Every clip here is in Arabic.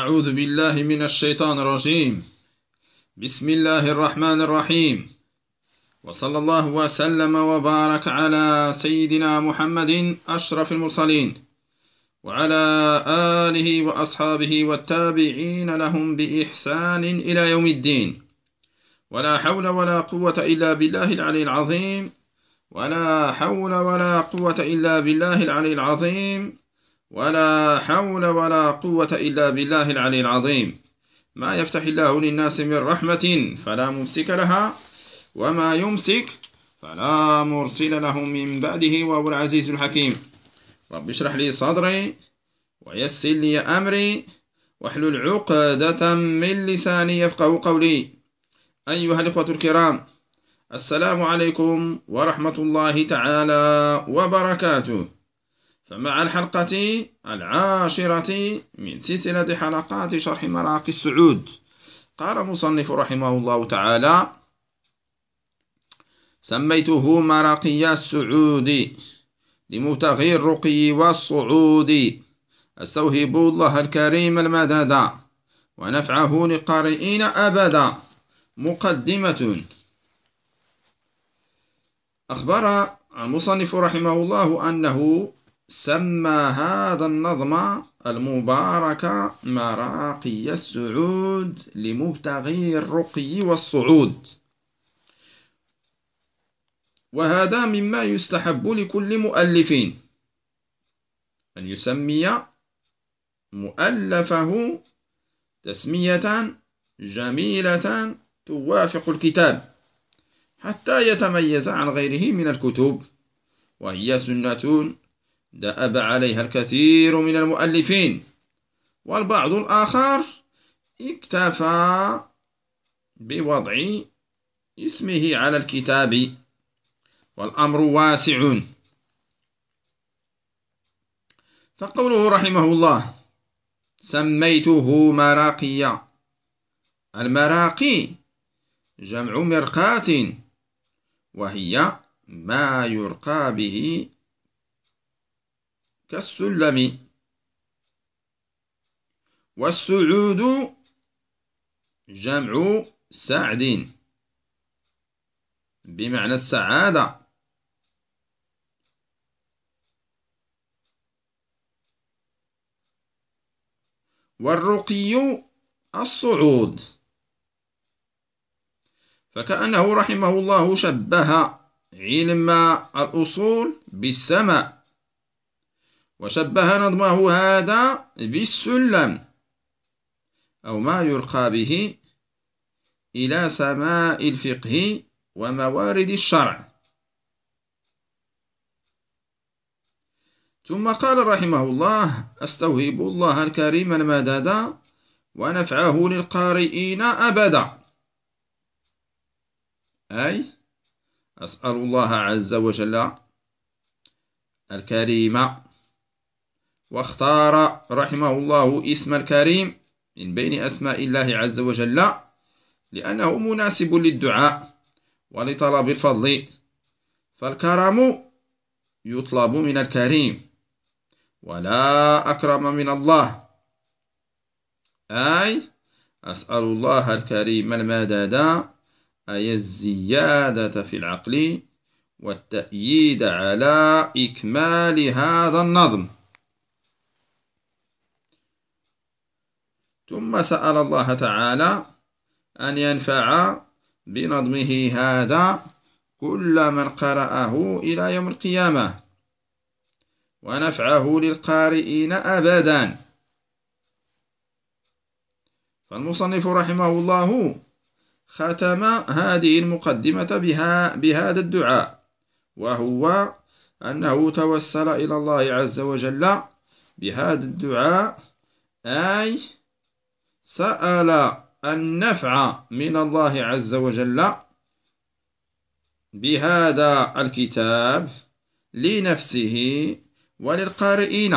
أعوذ بالله من الشيطان الرجيم. بسم الله الرحمن الرحيم، وصلى الله وسلم وبارك على سيدنا محمد أشرف المرسلين وعلى آله وأصحابه والتابعين لهم بإحسان إلى يوم الدين. ولا حول ولا قوة إلا بالله العلي العظيم، ولا حول ولا قوة إلا بالله العلي العظيم، ولا حول ولا قوة إلا بالله العلي العظيم. ما يفتح الله للناس من رحمة فلا ممسك لها، وما يمسك فلا مرسل له من بعده، وهو العزيز الحكيم. رب اشرح لي صدري ويسر لي أمري واحلل عقدة من لساني يفقه قولي. أيها الإخوة الكرام، السلام عليكم ورحمة الله تعالى وبركاته. فمع الحلقة 10 من سلسلة حلقات شرح مراقي السعود، قال المصنف رحمه الله تعالى: سميته مراقي السعود لمبتغي الرقي والصعود، أستوهب الله الكريم المدد ونفعه للقارئين أبدا. مقدمة. أخبر المصنف رحمه الله أنه سمى هذا النظم المبارك مراقي السعود لمبتغي الرقي والصعود، وهذا مما يستحب لكل مؤلف أن يسمي مؤلفه تسمية جميلة توافق الكتاب حتى يتميز عن غيره من الكتب، وهي سنة دأب عليها الكثير من المؤلفين، والبعض الآخر اكتفى بوضع اسمه على الكتاب، والأمر واسع. فقوله رحمه الله: سميته مراقي. المراقي جمع مرقاة، وهي ما يرقى به كالسلم. والسعود جمع سعد بمعنى السعادة. والرقي الصعود. فكأنه رحمه الله شبه علم الأصول بالسماء، وشبه نظمه هذا بالسلم، أو ما يرقى به إلى سماء الفقه وموارد الشرع. ثم قال رحمه الله: أستوهب الله الكريم المدد ونفعه للقارئين أبدا، أي أسأل الله عز وجل الكريم. واختار رحمه الله اسم الكريم من بين أسماء الله عز وجل لأنه مناسب للدعاء ولطلب الفضل، فالكرم يطلب من الكريم، ولا أكرم من الله، أي أسأل الله الكريم المدد، أي الزيادة في العقل والتأييد على إكمال هذا النظم. ثم سأل الله تعالى أن ينفع بنظمه هذا كل من قرأه إلى يوم القيامة، ونفعه للقارئين أبدا. فالمصنف رحمه الله ختم هذه المقدمة بهذا الدعاء، وهو أنه توسل إلى الله عز وجل بهذا الدعاء، أي سأل النفع من الله عز وجل بهذا الكتاب لنفسه وللقارئين،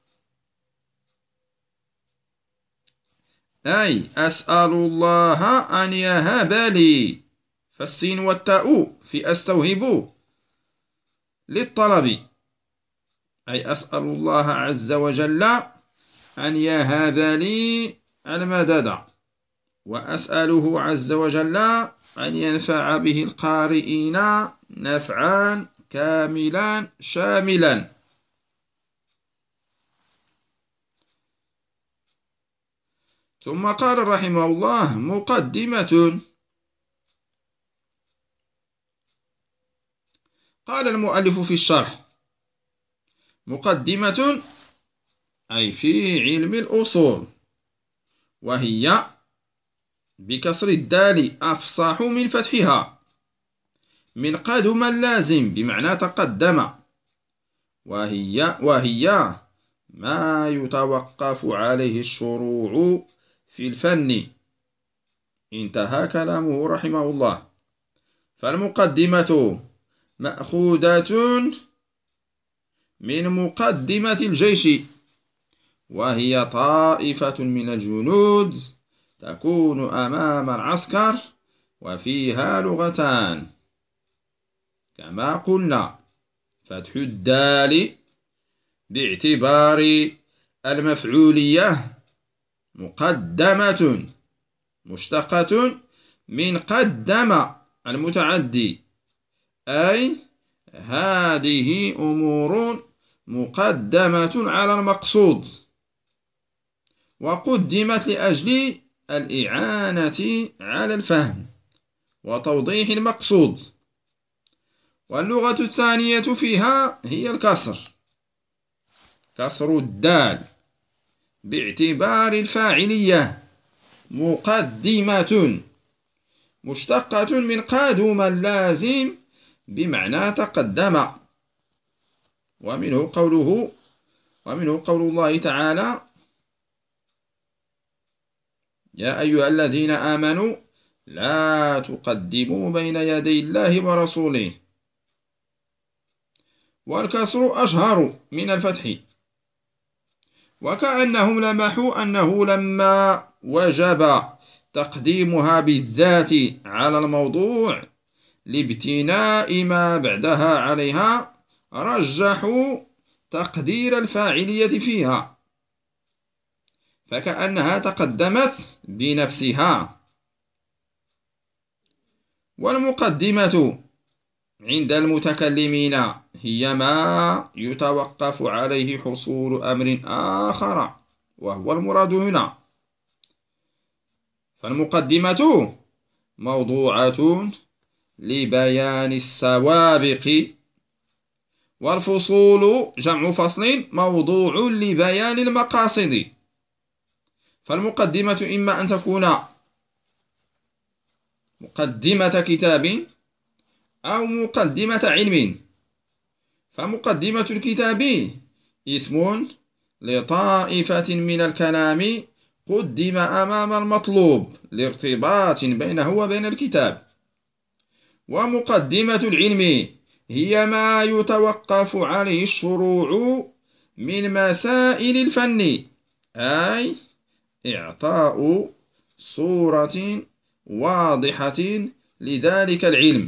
أي أسأل الله أن يهب لي، فالسين والتاء في أستوهب للطلب، أي أسأل الله عز وجل أن يهب لي المدد، وأسأله عز وجل أن ينفع به القارئين نفعا كاملا شاملا. ثم قال رحمه الله: مقدمة. قال المؤلف في الشرح: مقدمة أي في علم الأصول، وهي بكسر الدال أفصح من فتحها، من قدم اللازم بمعنى تقدم، وهي ما يتوقف عليه الشروع في الفن. انتهى كلامه رحمه الله. فالمقدمة مأخوذة من مقدمة الجيش، وهي طائفة من الجنود تكون أمام العسكر، وفيها لغتان كما قلنا: فتح الدال باعتبار المفعولية مقدمة مشتقة من قدم المتعدي، أي هذه أمور مقدمة على المقصود، وقدمت لأجل الإعانة على الفهم وتوضيح المقصود. واللغة الثانية فيها هي الكسر، كسر الدال باعتبار الفاعلية مقدمة مشتقة من قدم اللازم بمعنى تقدم. ومنه قول الله تعالى: يا أيها الذين آمنوا لا تقدموا بين يدي الله ورسوله. والكسر أشهر من الفتح، وكأنهم لمحوا أنه لما وجب تقديمها بالذات على الموضوع لابتناء ما بعدها عليها، رجحوا تقدير الفاعلية فيها، فكأنها تقدمت بنفسها. والمقدمة عند المتكلمين هي ما يتوقف عليه حصول أمر آخر، وهو المراد هنا. فالمقدمة موضوعة لبيان السوابق، والفصول جمع فصل موضوع لبيان المقاصد. فالمقدمة إما أن تكون مقدمة كتاب أو مقدمة علم. فمقدمة الكتاب اسم لطائفة من الكلام قدم أمام المطلوب لارتباط بينه وبين الكتاب. ومقدمة العلم هي ما يتوقف عليه الشروع من مسائل الفن، أي إعطاء صورة واضحة لذلك العلم،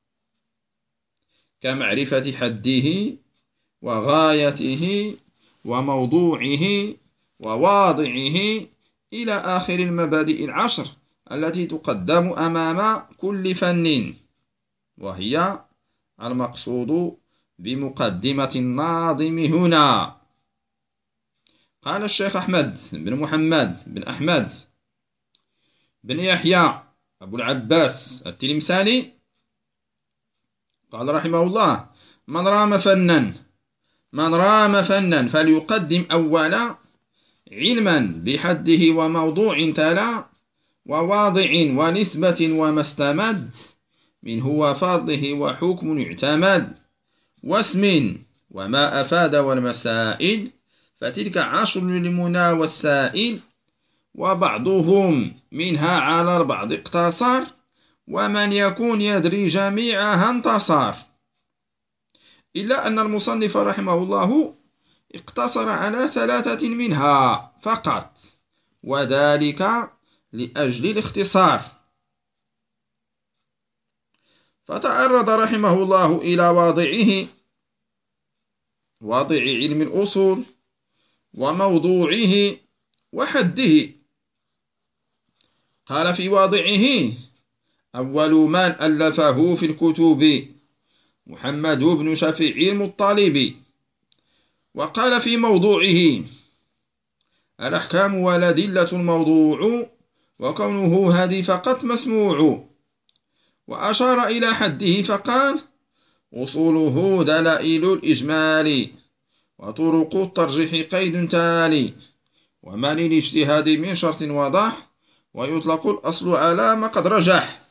كمعرفة حده وغايته وموضوعه وواضعه إلى آخر المبادئ العشر التي تقدم أمام كل فن، وهي المقصود بمقدمة الناظم هنا. قال الشيخ أحمد بن محمد بن أحمد بن يحيى أبو العباس التلمساني قال رحمه الله: من رام فنا فليقدم أولا علما بحده وموضوع تلا، وواضع ونسبة وما استمد منه وفرضه وحكم يعتمد، واسم وما أفاد والمسائل، فتلك 10 للمنى والسائل، وبعضهم منها على البعض اقتصر، ومن يكون يدري جميعها انتصر. إلا أن المصنف رحمه الله اقتصر على 3 منها فقط، وذلك لأجل الاختصار. فتعرض رحمه الله إلى واضع علم الأصول وموضوعه وحده، قال في واضعه: أول من ألفه في الكتب محمد بن شفيع المطلب. وقال في موضوعه: الأحكام والأدلة الموضوع، وكونه هادي فقط مسموع. وأشار إلى حده فقال: أصوله دلائل الإجمال، وطرق الترجيح قيد تالي، وما للاجتهاد من شرط وضح، ويطلق الأصل على ما قد رجح.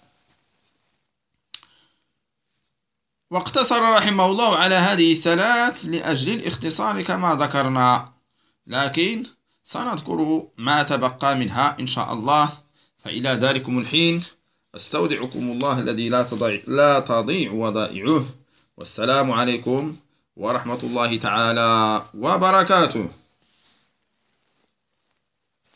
واقتصر رحمه الله على هذه الثلاث لأجل الاختصار كما ذكرنا، لكن سنذكر ما تبقى منها إن شاء الله. فإلى ذلكم الحين أستودعكم الله الذي لا تضيع ودائعه، والسلام عليكم ورحمة الله تعالى وبركاته.